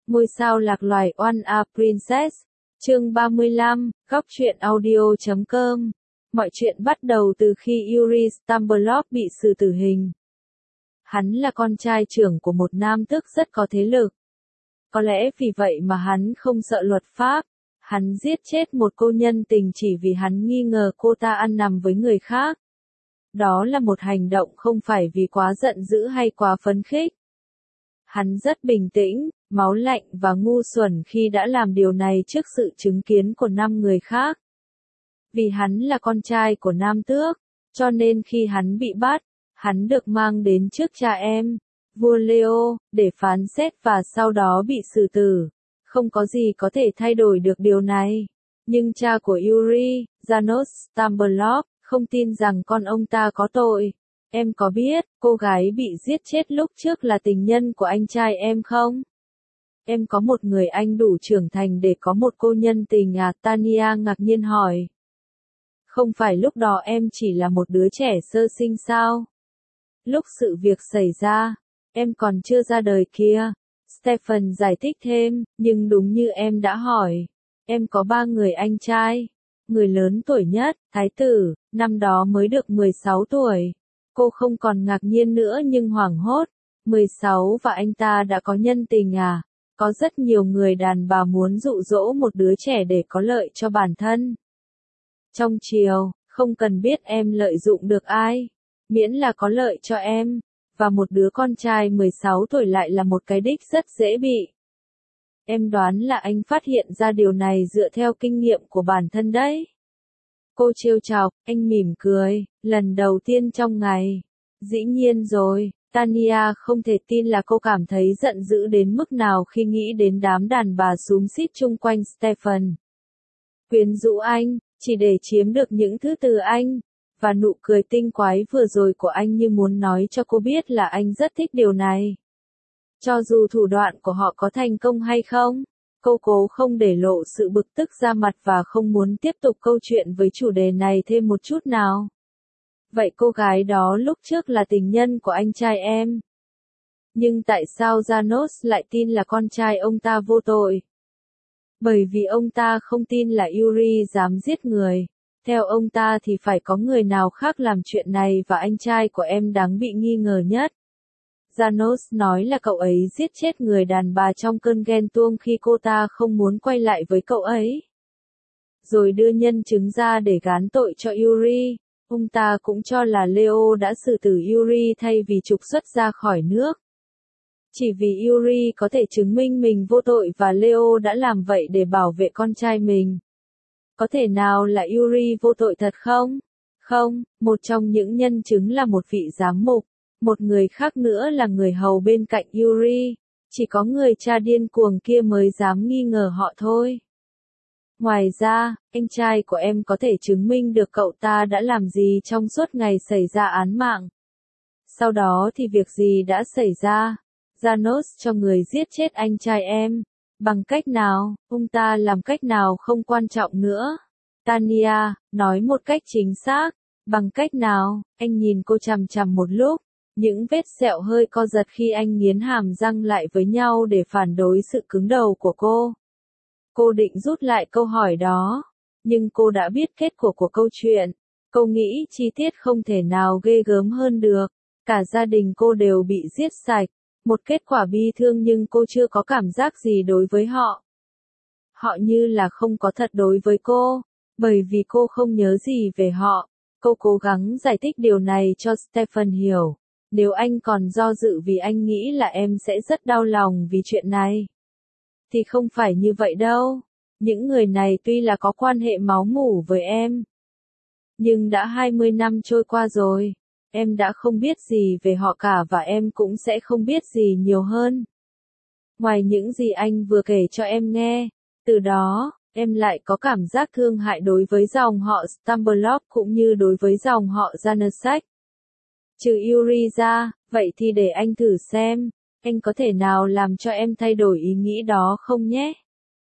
Ngôi sao lạc loài One a Princess, chương 35, góc truyện audio.com. Mọi chuyện bắt đầu từ khi Yuri Stambolov bị xử tử hình. Hắn là con trai trưởng của một nam tước rất có thế lực. Có lẽ vì vậy mà hắn không sợ luật pháp. Hắn giết chết một cô nhân tình chỉ vì hắn nghi ngờ cô ta ăn nằm với người khác. Đó là một hành động không phải vì quá giận dữ hay quá phấn khích. Hắn rất bình tĩnh, máu lạnh và ngu xuẩn khi đã làm điều này trước sự chứng kiến của 5 người khác. Vì hắn là con trai của nam tước, cho nên khi hắn bị bắt, hắn được mang đến trước cha em, vua Leo, để phán xét và sau đó bị xử tử. Không có gì có thể thay đổi được điều này. Nhưng cha của Yuri, Janos Stambolov, không tin rằng con ông ta có tội. Em có biết, cô gái bị giết chết lúc trước là tình nhân của anh trai em không? Em có một người anh đủ trưởng thành để có một cô nhân tình à? Tania ngạc nhiên hỏi. Không phải lúc đó em chỉ là một đứa trẻ sơ sinh sao? Lúc sự việc xảy ra, em còn chưa ra đời kia. Stephen giải thích thêm, nhưng đúng như em đã hỏi, em có 3 người anh trai. Người lớn tuổi nhất, Thái tử, năm đó mới được 16 tuổi. Cô không còn ngạc nhiên nữa nhưng hoảng hốt. 16 và anh ta đã có nhân tình à? Có rất nhiều người đàn bà muốn dụ dỗ một đứa trẻ để có lợi cho bản thân. Trong chiều, không cần biết em lợi dụng được ai, miễn là có lợi cho em. Và một đứa con trai 16 tuổi lại là một cái đích rất dễ bị. Em đoán là anh phát hiện ra điều này dựa theo kinh nghiệm của bản thân đấy. Cô trêu chọc, anh mỉm cười, lần đầu tiên trong ngày. Dĩ nhiên rồi, Tania không thể tin là cô cảm thấy giận dữ đến mức nào khi nghĩ đến đám đàn bà xúm xít chung quanh Stephen. Quyến rũ anh, chỉ để chiếm được những thứ từ anh. Và nụ cười tinh quái vừa rồi của anh như muốn nói cho cô biết là anh rất thích điều này. Cho dù thủ đoạn của họ có thành công hay không, cô cố không để lộ sự bực tức ra mặt và không muốn tiếp tục câu chuyện với chủ đề này thêm một chút nào. Vậy cô gái đó lúc trước là tình nhân của anh trai em. Nhưng tại sao Janos lại tin là con trai ông ta vô tội? Bởi vì ông ta không tin là Yuri dám giết người. Theo ông ta thì phải có người nào khác làm chuyện này và anh trai của em đáng bị nghi ngờ nhất. Janos nói là cậu ấy giết chết người đàn bà trong cơn ghen tuông khi cô ta không muốn quay lại với cậu ấy. Rồi đưa nhân chứng ra để gán tội cho Yuri. Ông ta cũng cho là Leo đã xử tử Yuri thay vì trục xuất ra khỏi nước. Chỉ vì Yuri có thể chứng minh mình vô tội và Leo đã làm vậy để bảo vệ con trai mình. Có thể nào là Yuri vô tội thật không? Không, một trong những nhân chứng là một vị giám mục, một người khác nữa là người hầu bên cạnh Yuri, chỉ có người cha điên cuồng kia mới dám nghi ngờ họ thôi. Ngoài ra, anh trai của em có thể chứng minh được cậu ta đã làm gì trong suốt ngày xảy ra án mạng. Sau đó thì việc gì đã xảy ra? Janos cho người giết chết anh trai em. Bằng cách nào, ông ta làm cách nào không quan trọng nữa. Tania, nói một cách chính xác. Bằng cách nào, anh nhìn cô chằm chằm một lúc. Những vết sẹo hơi co giật khi anh nghiến hàm răng lại với nhau để phản đối sự cứng đầu của cô. Cô định rút lại câu hỏi đó. Nhưng cô đã biết kết quả của câu chuyện. Cô nghĩ chi tiết không thể nào ghê gớm hơn được. Cả gia đình cô đều bị giết sạch. Một kết quả bi thương nhưng cô chưa có cảm giác gì đối với họ. Họ như là không có thật đối với cô, bởi vì cô không nhớ gì về họ. Cô cố gắng giải thích điều này cho Stephen hiểu. Nếu anh còn do dự vì anh nghĩ là em sẽ rất đau lòng vì chuyện này, thì không phải như vậy đâu. Những người này tuy là có quan hệ máu mủ với em, nhưng đã 20 năm trôi qua rồi. Em đã không biết gì về họ cả và em cũng sẽ không biết gì nhiều hơn. Ngoài những gì anh vừa kể cho em nghe, từ đó, em lại có cảm giác thương hại đối với dòng họ Stambolov cũng như đối với dòng họ Janáček. Trừ Yuri ra, vậy thì để anh thử xem, anh có thể nào làm cho em thay đổi ý nghĩ đó không nhé?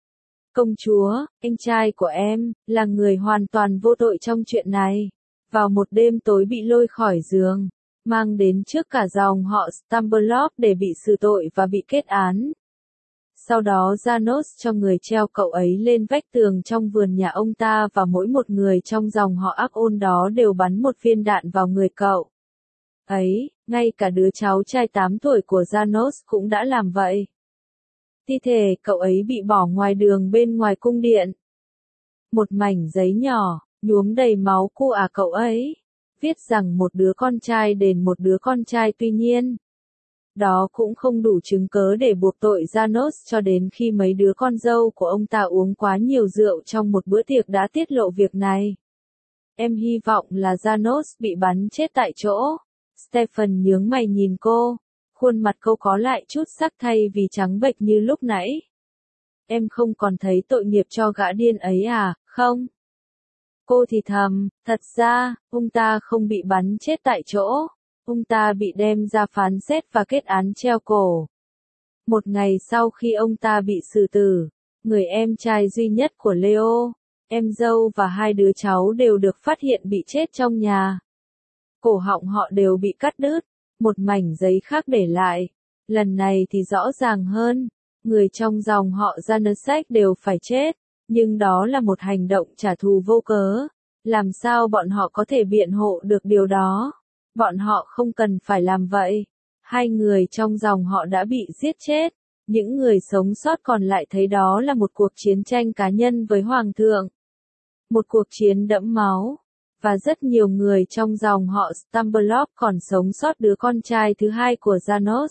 Công chúa, anh trai của em, là người hoàn toàn vô tội trong chuyện này. Vào một đêm tối bị lôi khỏi giường, mang đến trước cả dòng họ Stambolov để bị xử tội và bị kết án. Sau đó Janos cho người treo cậu ấy lên vách tường trong vườn nhà ông ta và mỗi một người trong dòng họ Akon đó đều bắn một viên đạn vào người cậu ấy, ngay cả đứa cháu trai 8 tuổi của Janos cũng đã làm vậy. Thi thể cậu ấy bị bỏ ngoài đường bên ngoài cung điện. Một mảnh giấy nhỏ, nhuốm đầy máu của cậu ấy, viết rằng một đứa con trai đền một đứa con trai, tuy nhiên đó cũng không đủ chứng cớ để buộc tội Janos cho đến khi mấy đứa con dâu của ông ta uống quá nhiều rượu trong một bữa tiệc đã tiết lộ việc này. Em hy vọng là Janos bị bắn chết tại chỗ. Stephen nhướng mày nhìn cô, khuôn mặt cô có lại chút sắc thay vì trắng bệch như lúc nãy. Em không còn thấy tội nghiệp cho gã điên ấy à, không? Cô thì thầm, thật ra, ông ta không bị bắn chết tại chỗ. Ông ta bị đem ra phán xét và kết án treo cổ. Một ngày sau khi ông ta bị xử tử, người em trai duy nhất của Leo, em dâu và hai đứa cháu đều được phát hiện bị chết trong nhà. Cổ họng họ đều bị cắt đứt, một mảnh giấy khác để lại. Lần này thì rõ ràng hơn, người trong dòng họ Janosek đều phải chết, nhưng đó là một hành động trả thù vô cớ. Làm sao bọn họ có thể biện hộ được điều đó? Bọn họ không cần phải làm vậy. Hai người trong dòng họ đã bị giết chết. Những người sống sót còn lại thấy đó là một cuộc chiến tranh cá nhân với Hoàng thượng. Một cuộc chiến đẫm máu. Và rất nhiều người trong dòng họ Stamberlov còn sống sót đứa con trai thứ hai của Janos.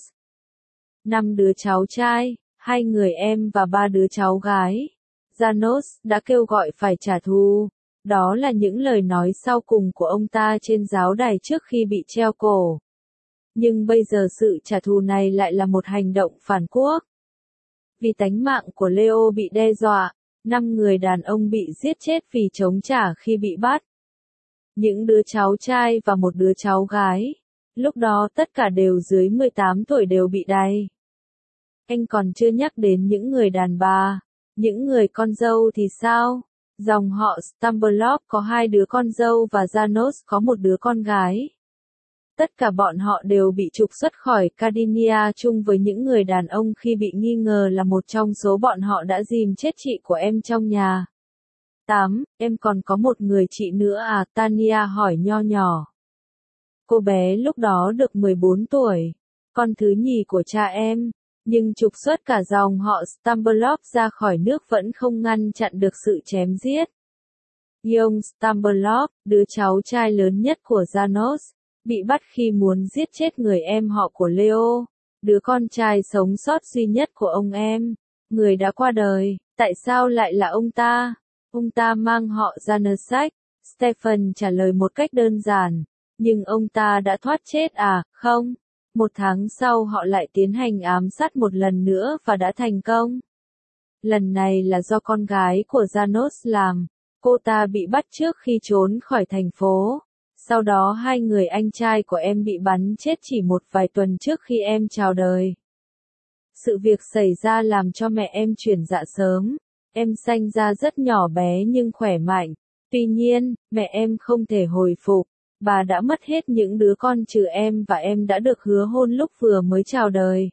5 đứa cháu trai, 2 người em và 3 đứa cháu gái. Janos đã kêu gọi phải trả thù. Đó là những lời nói sau cùng của ông ta trên giáo đài trước khi bị treo cổ. Nhưng bây giờ sự trả thù này lại là một hành động phản quốc. Vì tánh mạng của Leo bị đe dọa, 5 người đàn ông bị giết chết vì chống trả khi bị bắt. Những đứa cháu trai và một đứa cháu gái, lúc đó tất cả đều dưới 18 tuổi đều bị đày. Anh còn chưa nhắc đến những người đàn bà, những người con dâu thì sao? Dòng họ Stamberlov có 2 đứa con dâu và Janos có một đứa con gái. Tất cả bọn họ đều bị trục xuất khỏi Cardinia chung với những người đàn ông khi bị nghi ngờ là một trong số bọn họ đã dìm chết chị của em trong nhà. 8. Em còn có một người chị nữa à? Tania hỏi nho nhỏ. Cô bé lúc đó được 14 tuổi, con thứ nhì của cha em, nhưng trục xuất cả dòng họ Stamberlov ra khỏi nước vẫn không ngăn chặn được sự chém giết. Yong Stamberlov, đứa cháu trai lớn nhất của Janos, bị bắt khi muốn giết chết người em họ của Leo, đứa con trai sống sót duy nhất của ông em, người đã qua đời. Tại sao lại là ông ta? Ông ta mang họ Janosek. Stephen trả lời một cách đơn giản. Nhưng ông ta đã thoát chết à? Không. 1 tháng sau họ lại tiến hành ám sát một lần nữa và đã thành công. Lần này là do con gái của Janos làm. Cô ta bị bắt trước khi trốn khỏi thành phố. Sau đó 2 người anh trai của em bị bắn chết chỉ một vài tuần trước khi em chào đời. Sự việc xảy ra làm cho mẹ em chuyển dạ sớm. Em sanh ra rất nhỏ bé nhưng khỏe mạnh. Tuy nhiên, mẹ em không thể hồi phục. Bà đã mất hết những đứa con trừ em và em đã được hứa hôn lúc vừa mới chào đời.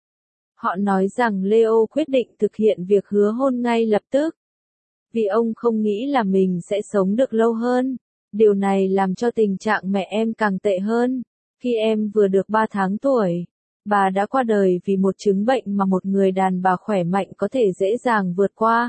Họ nói rằng Leo quyết định thực hiện việc hứa hôn ngay lập tức. Vì ông không nghĩ là mình sẽ sống được lâu hơn. Điều này làm cho tình trạng mẹ em càng tệ hơn. Khi em vừa được 3 tháng tuổi, bà đã qua đời vì một chứng bệnh mà một người đàn bà khỏe mạnh có thể dễ dàng vượt qua.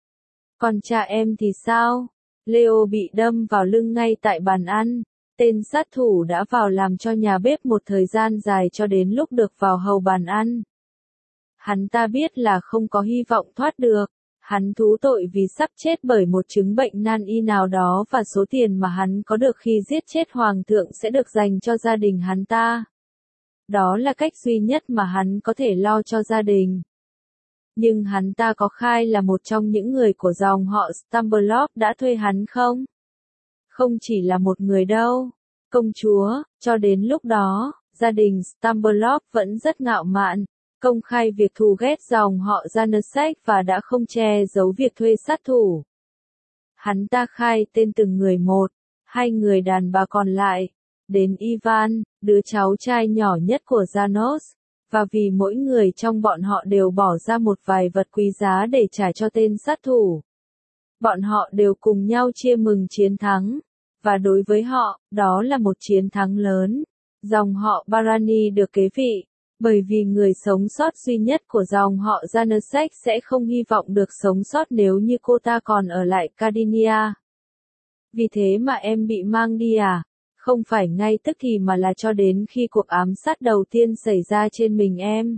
Còn cha em thì sao? Leo bị đâm vào lưng ngay tại bàn ăn. Tên sát thủ đã vào làm cho nhà bếp một thời gian dài cho đến lúc được vào hầu bàn ăn. Hắn ta biết là không có hy vọng thoát được. Hắn thú tội vì sắp chết bởi một chứng bệnh nan y nào đó và số tiền mà hắn có được khi giết chết hoàng thượng sẽ được dành cho gia đình hắn ta. Đó là cách duy nhất mà hắn có thể lo cho gia đình. Nhưng hắn ta có khai là một trong những người của dòng họ Stamberlov đã thuê hắn không? Không chỉ là một người đâu. Công chúa, cho đến lúc đó, gia đình Stamberlov vẫn rất ngạo mạn, công khai việc thù ghét dòng họ Janosek và đã không che giấu việc thuê sát thủ. Hắn ta khai tên từng người một, 2 người đàn bà còn lại, đến Ivan, đứa cháu trai nhỏ nhất của Janos, Và vì mỗi người trong bọn họ đều bỏ ra một vài vật quý giá để trả cho tên sát thủ. Bọn họ đều cùng nhau chia mừng chiến thắng. Và đối với họ, đó là một chiến thắng lớn. Dòng họ Barani được kế vị. Bởi vì người sống sót duy nhất của dòng họ Janáček sẽ không hy vọng được sống sót nếu như cô ta còn ở lại Sardinia. Vì thế mà em bị mang đi à? Không phải ngay tức thì mà là cho đến khi cuộc ám sát đầu tiên xảy ra trên mình em.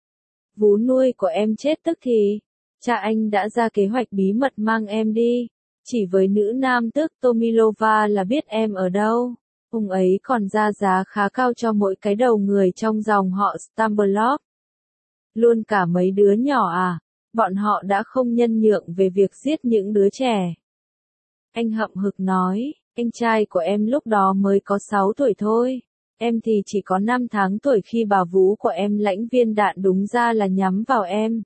Vú nuôi của em chết tức thì. Cha anh đã ra kế hoạch bí mật mang em đi. Chỉ với nữ nam tước Tomilova là biết em ở đâu. Ông ấy còn ra giá khá cao cho mỗi cái đầu người trong dòng họ Stambolov. Luôn cả mấy đứa nhỏ à? Bọn họ đã không nhân nhượng về việc giết những đứa trẻ. Anh hậm hực nói, anh trai của em lúc đó mới có 6 tuổi thôi. Em thì chỉ có 5 tháng tuổi khi bà vú của em lãnh viên đạn đúng ra là nhắm vào em.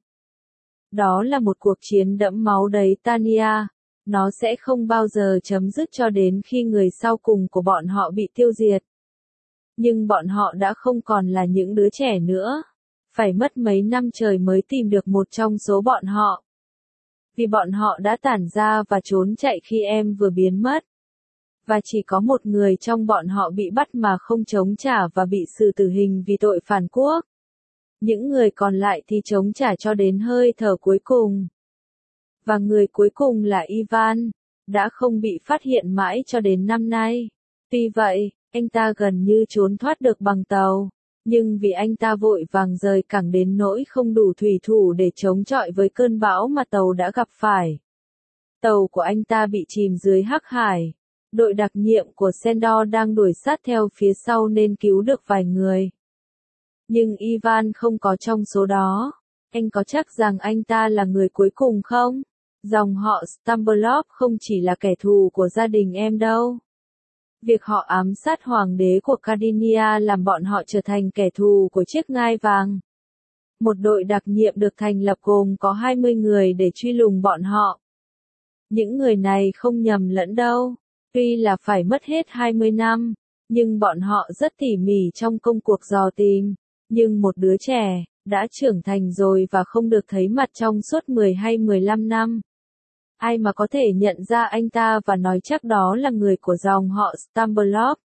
Đó là một cuộc chiến đẫm máu đấy Tania. Nó sẽ không bao giờ chấm dứt cho đến khi người sau cùng của bọn họ bị tiêu diệt. Nhưng bọn họ đã không còn là những đứa trẻ nữa. Phải mất mấy năm trời mới tìm được một trong số bọn họ. Vì bọn họ đã tản ra và trốn chạy khi em vừa biến mất. Và chỉ có một người trong bọn họ bị bắt mà không chống trả và bị xử tử hình vì tội phản quốc. Những người còn lại thì chống trả cho đến hơi thở cuối cùng. Và người cuối cùng là Ivan, đã không bị phát hiện mãi cho đến năm nay. Tuy vậy, anh ta gần như trốn thoát được bằng tàu, nhưng vì anh ta vội vàng rời cảng đến nỗi không đủ thủy thủ để chống chọi với cơn bão mà tàu đã gặp phải. Tàu của anh ta bị chìm dưới Hắc Hải. Đội đặc nhiệm của Sendor đang đuổi sát theo phía sau nên cứu được vài người. Nhưng Ivan không có trong số đó. Anh có chắc rằng anh ta là người cuối cùng không? Dòng họ Stambolov không chỉ là kẻ thù của gia đình em đâu. Việc họ ám sát hoàng đế của Sardinia làm bọn họ trở thành kẻ thù của chiếc ngai vàng. Một đội đặc nhiệm được thành lập gồm có 20 người để truy lùng bọn họ. Những người này không nhầm lẫn đâu. Tuy là phải mất hết 20 năm, nhưng bọn họ rất tỉ mỉ trong công cuộc dò tìm. Nhưng một đứa trẻ, đã trưởng thành rồi và không được thấy mặt trong suốt 10 hay 15 năm. Ai mà có thể nhận ra anh ta và nói chắc đó là người của dòng họ Stambolov.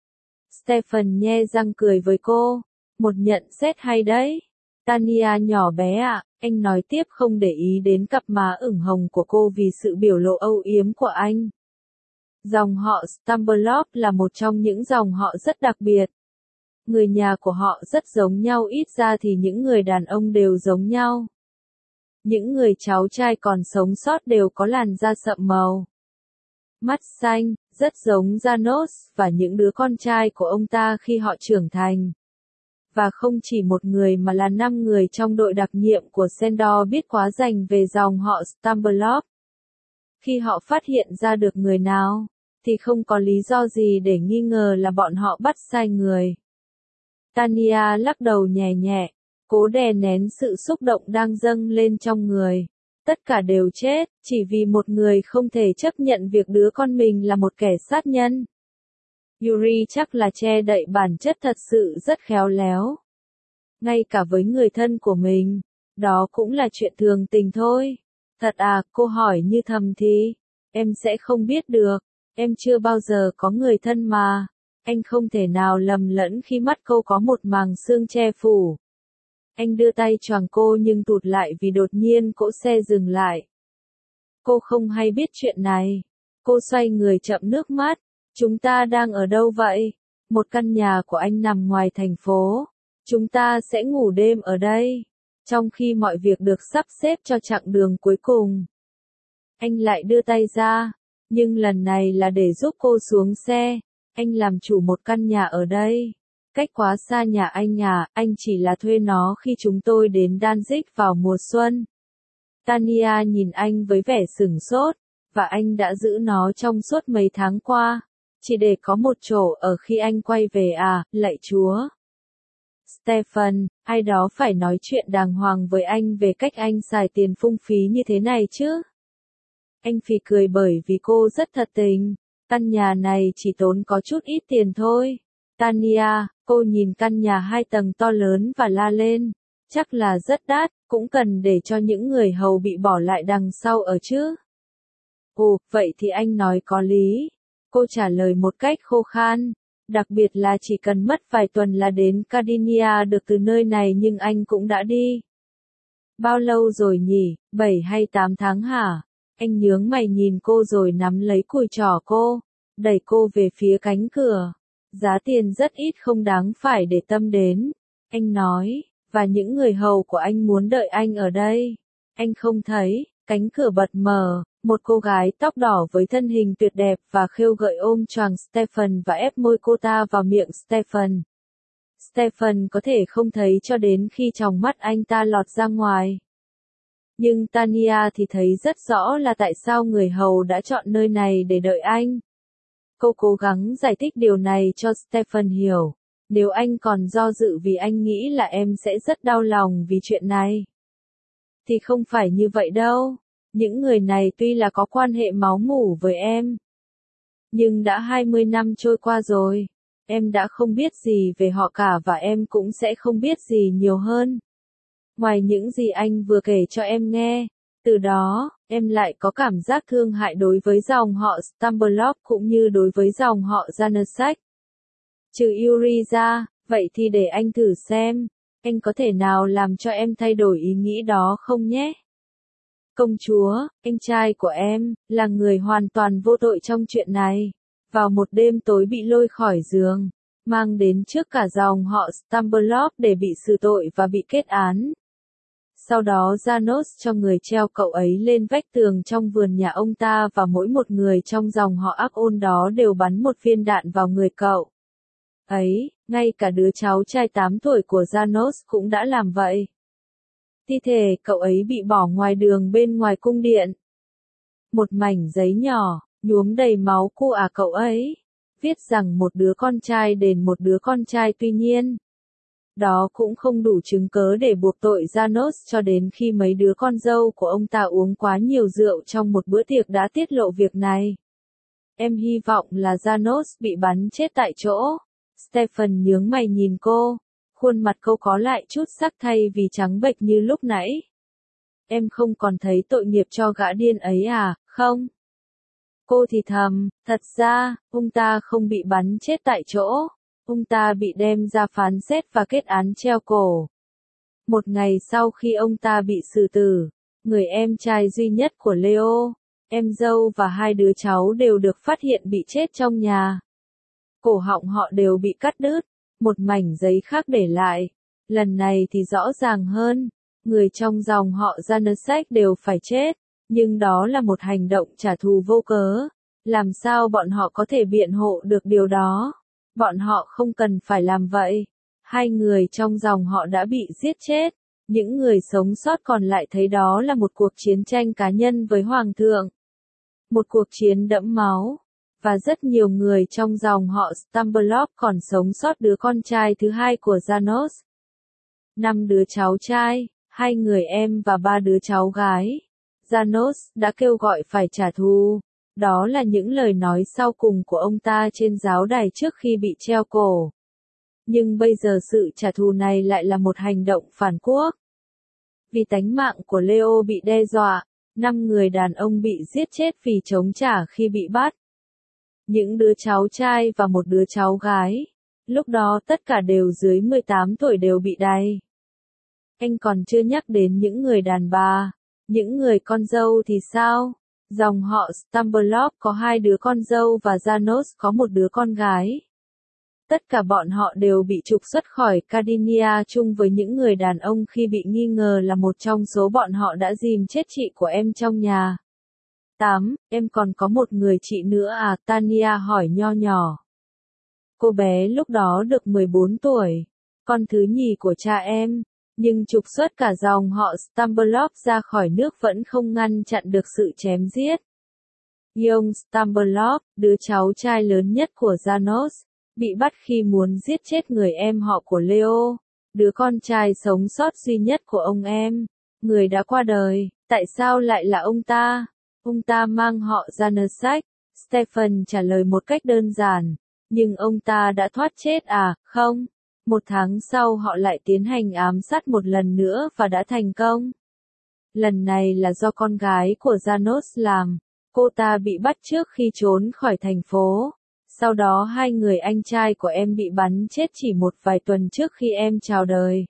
Stefan nhe răng cười với cô. Một nhận xét hay đấy. Tania nhỏ bé ạ, anh nói tiếp không để ý đến cặp má ửng hồng của cô vì sự biểu lộ âu yếm của anh. Dòng họ Stambolov là một trong những dòng họ rất đặc biệt. Người nhà của họ rất giống nhau, ít ra thì những người đàn ông đều giống nhau. Những người cháu trai còn sống sót đều có làn da sậm màu. Mắt xanh, rất giống Janos và những đứa con trai của ông ta khi họ trưởng thành. Và không chỉ một người mà là 5 người trong đội đặc nhiệm của Sendor biết quá rành về dòng họ Stambolov. Khi họ phát hiện ra được người nào, thì không có lý do gì để nghi ngờ là bọn họ bắt sai người. Tania lắc đầu nhẹ nhẹ, cố đè nén sự xúc động đang dâng lên trong người. Tất cả đều chết, chỉ vì một người không thể chấp nhận việc đứa con mình là một kẻ sát nhân. Yuri chắc là che đậy bản chất thật sự rất khéo léo. Ngay cả với người thân của mình, đó cũng là chuyện thường tình thôi. Thật à, cô hỏi như thầm thì, em sẽ không biết được, em chưa bao giờ có người thân mà. Anh không thể nào lầm lẫn khi mắt cô có một màng sương che phủ. Anh đưa tay choàng cô nhưng tụt lại vì đột nhiên cỗ xe dừng lại. Cô không hay biết chuyện này. Cô xoay người chậm nước mắt. Chúng ta đang ở đâu vậy? Một căn nhà của anh nằm ngoài thành phố. Chúng ta sẽ ngủ đêm ở đây. Trong khi mọi việc được sắp xếp cho chặng đường cuối cùng. Anh lại đưa tay ra. Nhưng lần này là để giúp cô xuống xe. Anh làm chủ một căn nhà ở đây. Cách quá xa nhà anh à, anh chỉ là thuê nó khi chúng tôi đến Danzig vào mùa xuân. Tania nhìn anh với vẻ sửng sốt, và anh đã giữ nó trong suốt mấy tháng qua, chỉ để có một chỗ ở khi anh quay về à, lạy Chúa. Stefan, ai đó phải nói chuyện đàng hoàng với anh về cách anh xài tiền phung phí như thế này chứ. Anh phì cười bởi vì cô rất thật tình. Căn nhà này chỉ tốn có chút ít tiền thôi. Tania, cô Cô nhìn căn nhà 2 tầng to lớn và la lên. Chắc là rất đắt, cũng cần để cho những người hầu bị bỏ lại đằng sau ở chứ. Ồ, vậy thì anh nói có lý. Cô trả lời một cách khô khan. Đặc biệt là chỉ cần mất vài tuần là đến Sardinia được từ nơi này nhưng anh cũng đã đi. Bao lâu rồi nhỉ, 7 hay 8 tháng hả? Anh nhướng mày nhìn cô rồi nắm lấy cùi chỏ cô, đẩy cô về phía cánh cửa. Giá tiền rất ít không đáng phải để tâm đến. Anh nói, và những người hầu của anh muốn đợi anh ở đây. Anh không thấy, cánh cửa bật mở, một cô gái tóc đỏ với thân hình tuyệt đẹp và khêu gợi ôm choàng Stephen và ép môi cô ta vào miệng Stephen. Stephen có thể không thấy cho đến khi tròng mắt anh ta lọt ra ngoài. Nhưng Tania thì thấy rất rõ là tại sao người hầu đã chọn nơi này để đợi anh. Cô cố gắng giải thích điều này cho Stephen hiểu. Nếu anh còn do dự vì anh nghĩ là em sẽ rất đau lòng vì chuyện này. Thì không phải như vậy đâu. Những người này tuy là có quan hệ máu mủ với em. Nhưng đã 20 năm trôi qua rồi. Em đã không biết gì về họ cả và em cũng sẽ không biết gì nhiều hơn. Ngoài những gì anh vừa kể cho em nghe, từ đó, em lại có cảm giác thương hại đối với dòng họ Stamboliv cũng như đối với dòng họ Januszek. Trừ Yuri ra, vậy thì để anh thử xem, anh có thể nào làm cho em thay đổi ý nghĩ đó không nhé? Công chúa, anh trai của em, là người hoàn toàn vô tội trong chuyện này. Vào một đêm tối bị lôi khỏi giường, mang đến trước cả dòng họ Stamboliv để bị xử tội và bị kết án. Sau đó Janos cho người treo cậu ấy lên vách tường trong vườn nhà ông ta và mỗi một người trong dòng họ Akon đó đều bắn một viên đạn vào người cậu ấy, ngay cả đứa cháu trai 8 tuổi của Janos cũng đã làm vậy. Thi thể cậu ấy bị bỏ ngoài đường bên ngoài cung điện. Một mảnh giấy nhỏ, nhuốm đầy máu của cậu ấy, viết rằng một đứa con trai đền một đứa con trai tuy nhiên. Đó cũng không đủ chứng cớ để buộc tội Janos cho đến khi mấy đứa con dâu của ông ta uống quá nhiều rượu trong một bữa tiệc đã tiết lộ việc này. Em hy vọng là Janos bị bắn chết tại chỗ. Stephen nhướng mày nhìn cô, khuôn mặt cô có lại chút sắc thay vì trắng bệch như lúc nãy. Em không còn thấy tội nghiệp cho gã điên ấy à, không? Cô thì thầm, thật ra, ông ta không bị bắn chết tại chỗ. Ông ta bị đem ra phán xét và kết án treo cổ. Một ngày sau khi ông ta bị xử tử, người em trai duy nhất của Leo, em dâu và 2 đứa cháu đều được phát hiện bị chết trong nhà. Cổ họng họ đều bị cắt đứt, một mảnh giấy khác để lại. Lần này thì rõ ràng hơn, người trong dòng họ Januszek đều phải chết, nhưng đó là một hành động trả thù vô cớ. Làm sao bọn họ có thể biện hộ được điều đó? Bọn họ không cần phải làm vậy. 2 người trong dòng họ đã bị giết chết. Những người sống sót còn lại thấy đó là một cuộc chiến tranh cá nhân với Hoàng thượng. Một cuộc chiến đẫm máu. Và rất nhiều người trong dòng họ Stamboliv còn sống sót đứa con trai thứ 2 của Janos. 5 đứa cháu trai, 2 người em và 3 đứa cháu gái. Janos đã kêu gọi phải trả thù. Đó là những lời nói sau cùng của ông ta trên giáo đài trước khi bị treo cổ. Nhưng bây giờ sự trả thù này lại là một hành động phản quốc. Vì tánh mạng của Leo bị đe dọa, 5 người đàn ông bị giết chết vì chống trả khi bị bắt. Những đứa cháu trai và một đứa cháu gái, lúc đó tất cả đều dưới 18 tuổi đều bị đày. Anh còn chưa nhắc đến những người đàn bà, những người con dâu thì sao? Dòng họ Stamboliv có 2 đứa con dâu và Janos có một đứa con gái. Tất cả bọn họ đều bị trục xuất khỏi Sardinia chung với những người đàn ông khi bị nghi ngờ là một trong số bọn họ đã dìm chết chị của em trong nhà. 8. Em còn có một người chị nữa à? Tania hỏi nho nhỏ. Cô bé lúc đó được 14 tuổi, con thứ nhì của cha em. Nhưng trục xuất cả dòng họ Stamboliv ra khỏi nước vẫn không ngăn chặn được sự chém giết. Yong Stamboliv, đứa cháu trai lớn nhất của Janos, bị bắt khi muốn giết chết người em họ của Leo, đứa con trai sống sót duy nhất của ông em, người đã qua đời. Tại sao lại là ông ta? Ông ta mang họ Januszek. Stephen trả lời một cách đơn giản. Nhưng ông ta đã thoát chết à, không? 1 tháng sau họ lại tiến hành ám sát một lần nữa và đã thành công. Lần này là do con gái của Janos làm. Cô ta bị bắt trước khi trốn khỏi thành phố. Sau đó 2 người anh trai của em bị bắn chết chỉ một vài tuần trước khi em chào đời.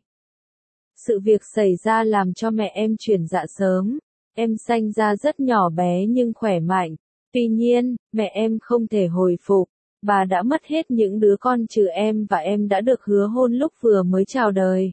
Sự việc xảy ra làm cho mẹ em chuyển dạ sớm. Em sanh ra rất nhỏ bé nhưng khỏe mạnh. Tuy nhiên, mẹ em không thể hồi phục. Bà đã mất hết những đứa con trừ em và em đã được hứa hôn lúc vừa mới chào đời.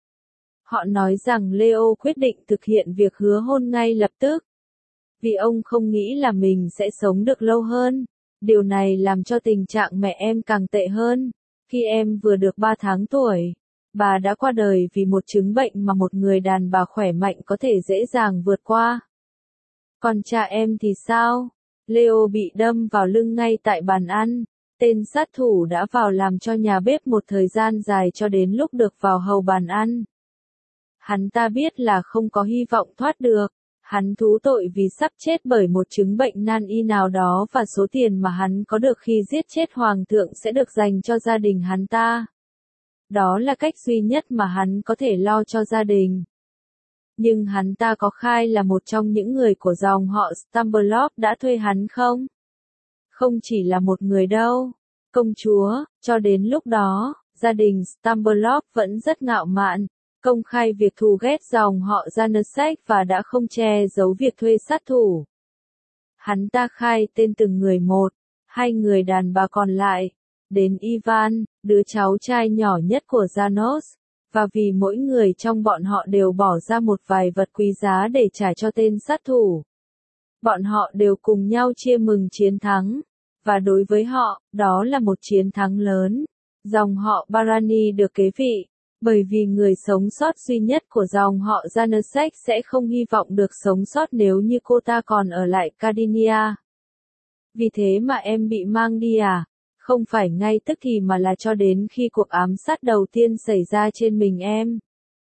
Họ nói rằng Leo quyết định thực hiện việc hứa hôn ngay lập tức. Vì ông không nghĩ là mình sẽ sống được lâu hơn. Điều này làm cho tình trạng mẹ em càng tệ hơn. Khi em vừa được 3 tháng tuổi, bà đã qua đời vì một chứng bệnh mà một người đàn bà khỏe mạnh có thể dễ dàng vượt qua. Còn cha em thì sao? Leo bị đâm vào lưng ngay tại bàn ăn. Tên sát thủ đã vào làm cho nhà bếp một thời gian dài cho đến lúc được vào hầu bàn ăn. Hắn ta biết là không có hy vọng thoát được. Hắn thú tội vì sắp chết bởi một chứng bệnh nan y nào đó và số tiền mà hắn có được khi giết chết hoàng thượng sẽ được dành cho gia đình hắn ta. Đó là cách duy nhất mà hắn có thể lo cho gia đình. Nhưng hắn ta có khai là một trong những người của dòng họ Stamberlov đã thuê hắn không? Không chỉ là một người đâu. Công chúa, cho đến lúc đó, gia đình Stamberlov vẫn rất ngạo mạn, công khai việc thù ghét dòng họ Januszek và đã không che giấu việc thuê sát thủ. Hắn ta khai tên từng người một, 2 người đàn bà còn lại, đến Ivan, đứa cháu trai nhỏ nhất của Janos, và vì mỗi người trong bọn họ đều bỏ ra một vài vật quý giá để trả cho tên sát thủ. Bọn họ đều cùng nhau chia mừng chiến thắng, và đối với họ, đó là một chiến thắng lớn. Dòng họ Barani được kế vị, bởi vì người sống sót duy nhất của dòng họ Januszek sẽ không hy vọng được sống sót nếu như cô ta còn ở lại Cardinia. Vì thế mà em bị mang đi à? Không phải ngay tức thì mà là cho đến khi cuộc ám sát đầu tiên xảy ra trên mình em.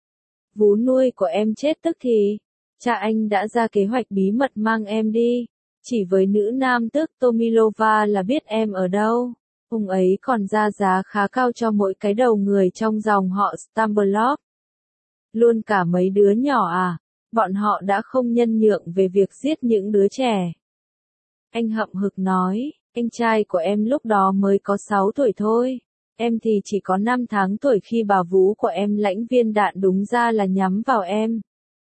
Vú nuôi của em chết tức thì. Cha anh đã ra kế hoạch bí mật mang em đi. Chỉ với nữ nam tước Tomilova là biết em ở đâu. Ông ấy còn ra giá khá cao cho mỗi cái đầu người trong dòng họ Stamberlov. Luôn cả mấy đứa nhỏ à? Bọn họ đã không nhân nhượng về việc giết những đứa trẻ. Anh hậm hực nói, anh trai của em lúc đó mới có 6 tuổi thôi. Em thì chỉ có 5 tháng tuổi khi bà vú của em lãnh viên đạn đúng ra là nhắm vào em.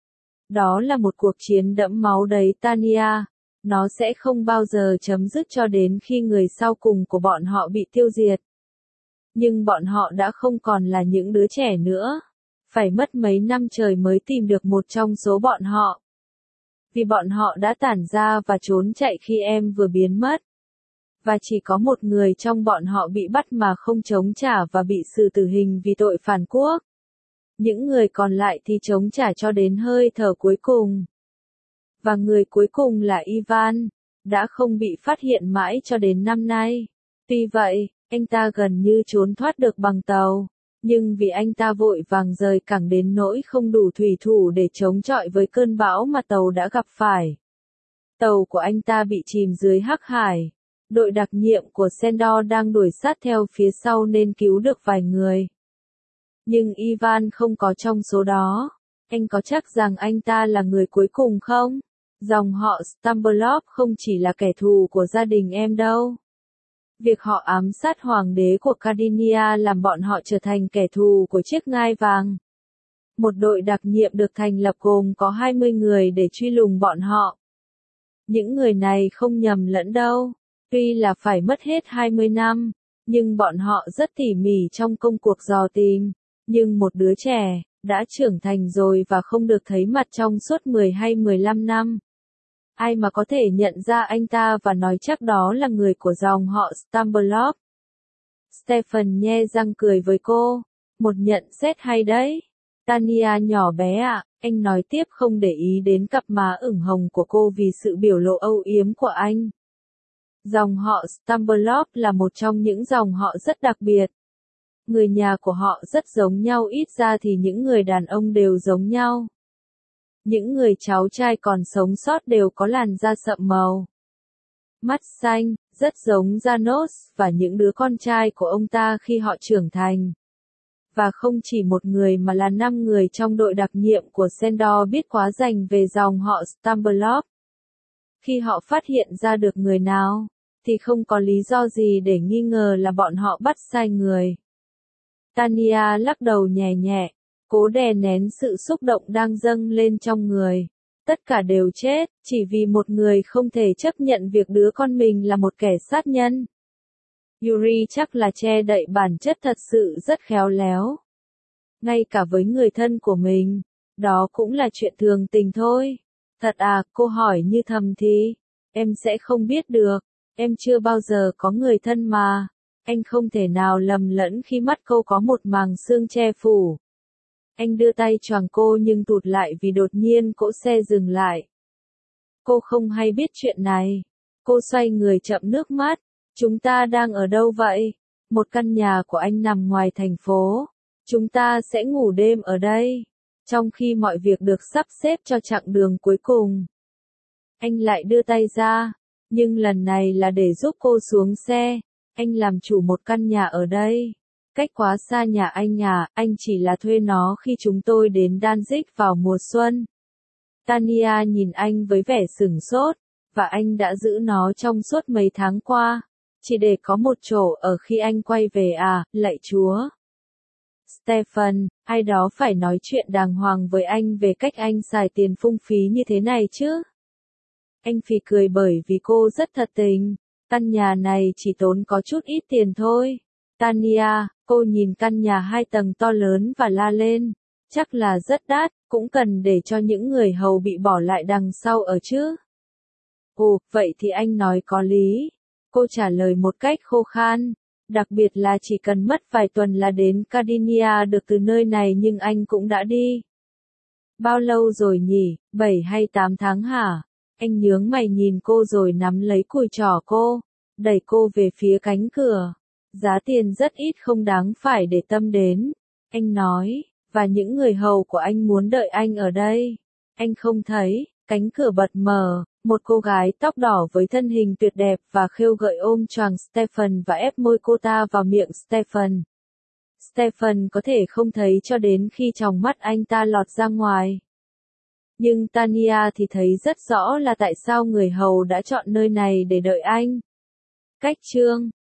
Đó là một cuộc chiến đẫm máu đấy Tania. Nó sẽ không bao giờ chấm dứt cho đến khi người sau cùng của bọn họ bị tiêu diệt. Nhưng bọn họ đã không còn là những đứa trẻ nữa. Phải mất mấy năm trời mới tìm được một trong số bọn họ. Vì bọn họ đã tản ra và trốn chạy khi em vừa biến mất. Và chỉ có một người trong bọn họ bị bắt mà không chống trả và bị xử tử hình vì tội phản quốc. Những người còn lại thì chống trả cho đến hơi thở cuối cùng. Và người cuối cùng là Ivan, đã không bị phát hiện mãi cho đến năm nay. Tuy vậy, anh ta gần như trốn thoát được bằng tàu, nhưng vì anh ta vội vàng rời cảng đến nỗi không đủ thủy thủ để chống chọi với cơn bão mà tàu đã gặp phải. Tàu của anh ta bị chìm dưới Hắc Hải. Đội đặc nhiệm của Sendor đang đuổi sát theo phía sau nên cứu được vài người. Nhưng Ivan không có trong số đó. Anh có chắc rằng anh ta là người cuối cùng không? Dòng họ Stamberlov không chỉ là kẻ thù của gia đình em đâu. Việc họ ám sát hoàng đế của Cardinia làm bọn họ trở thành kẻ thù của chiếc ngai vàng. Một đội đặc nhiệm được thành lập gồm có 20 người để truy lùng bọn họ. Những người này không nhầm lẫn đâu. Tuy là phải mất hết 20 năm, nhưng bọn họ rất tỉ mỉ trong công cuộc dò tìm. Nhưng một đứa trẻ, đã trưởng thành rồi và không được thấy mặt trong suốt 10 hay 15 năm. Ai mà có thể nhận ra anh ta và nói chắc đó là người của dòng họ Stamberlov. Stephen nhe răng cười với cô. Một nhận xét hay đấy. Tania nhỏ bé ạ, anh nói tiếp không để ý đến cặp má ửng hồng của cô vì sự biểu lộ âu yếm của anh. Dòng họ Stamberlov là một trong những dòng họ rất đặc biệt. Người nhà của họ rất giống nhau, ít ra thì những người đàn ông đều giống nhau. Những người cháu trai còn sống sót đều có làn da sậm màu, mắt xanh, rất giống Janos và những đứa con trai của ông ta khi họ trưởng thành. Và không chỉ một người mà là 5 người trong đội đặc nhiệm của Sandor biết quá rành về dòng họ Stambler. Khi họ phát hiện ra được người nào, thì không có lý do gì để nghi ngờ là bọn họ bắt sai người. Tanya lắc đầu nhẹ nhẹ, cố đè nén sự xúc động đang dâng lên trong người. Tất cả đều chết, chỉ vì một người không thể chấp nhận việc đứa con mình là một kẻ sát nhân. Yuri chắc là che đậy bản chất thật sự rất khéo léo. Ngay cả với người thân của mình, đó cũng là chuyện thường tình thôi. Thật à, cô hỏi như thầm thì, em sẽ không biết được, em chưa bao giờ có người thân mà. Anh không thể nào lầm lẫn khi mắt cô có một màng sương che phủ. Anh đưa tay choàng cô nhưng tụt lại vì đột nhiên cỗ xe dừng lại. Cô không hay biết chuyện này. Cô xoay người chậm nước mắt. Chúng ta đang ở đâu vậy? Một căn nhà của anh nằm ngoài thành phố. Chúng ta sẽ ngủ đêm ở đây. Trong khi mọi việc được sắp xếp cho chặng đường cuối cùng. Anh lại đưa tay ra. Nhưng lần này là để giúp cô xuống xe. Anh làm chủ một căn nhà ở đây. Cách quá xa nhà anh à, anh chỉ là thuê nó khi chúng tôi đến Danzig vào mùa xuân. Tanya nhìn anh với vẻ sửng sốt, và anh đã giữ nó trong suốt mấy tháng qua, chỉ để có một chỗ ở khi anh quay về à, lạy Chúa. Stephen, ai đó phải nói chuyện đàng hoàng với anh về cách anh xài tiền phung phí như thế này chứ. Anh phì cười bởi vì cô rất thật tình, căn nhà này chỉ tốn có chút ít tiền thôi. Tanya, cô nhìn căn nhà 2 tầng to lớn và la lên, chắc là rất đắt, cũng cần để cho những người hầu bị bỏ lại đằng sau ở chứ. Ồ, vậy thì anh nói có lý. Cô trả lời một cách khô khan, đặc biệt là chỉ cần mất vài tuần là đến Cardinia được từ nơi này nhưng anh cũng đã đi. Bao lâu rồi nhỉ, 7 hay 8 tháng hả? Anh nhướng mày nhìn cô rồi nắm lấy cùi trỏ cô, đẩy cô về phía cánh cửa. Giá tiền rất ít không đáng phải để tâm đến. Anh nói, và những người hầu của anh muốn đợi anh ở đây. Anh không thấy, cánh cửa bật mở, một cô gái tóc đỏ với thân hình tuyệt đẹp và khêu gợi ôm choàng Stephen và ép môi cô ta vào miệng Stephen. Stephen có thể không thấy cho đến khi tròng mắt anh ta lọt ra ngoài. Nhưng Tanya thì thấy rất rõ là tại sao người hầu đã chọn nơi này để đợi anh. Cách chương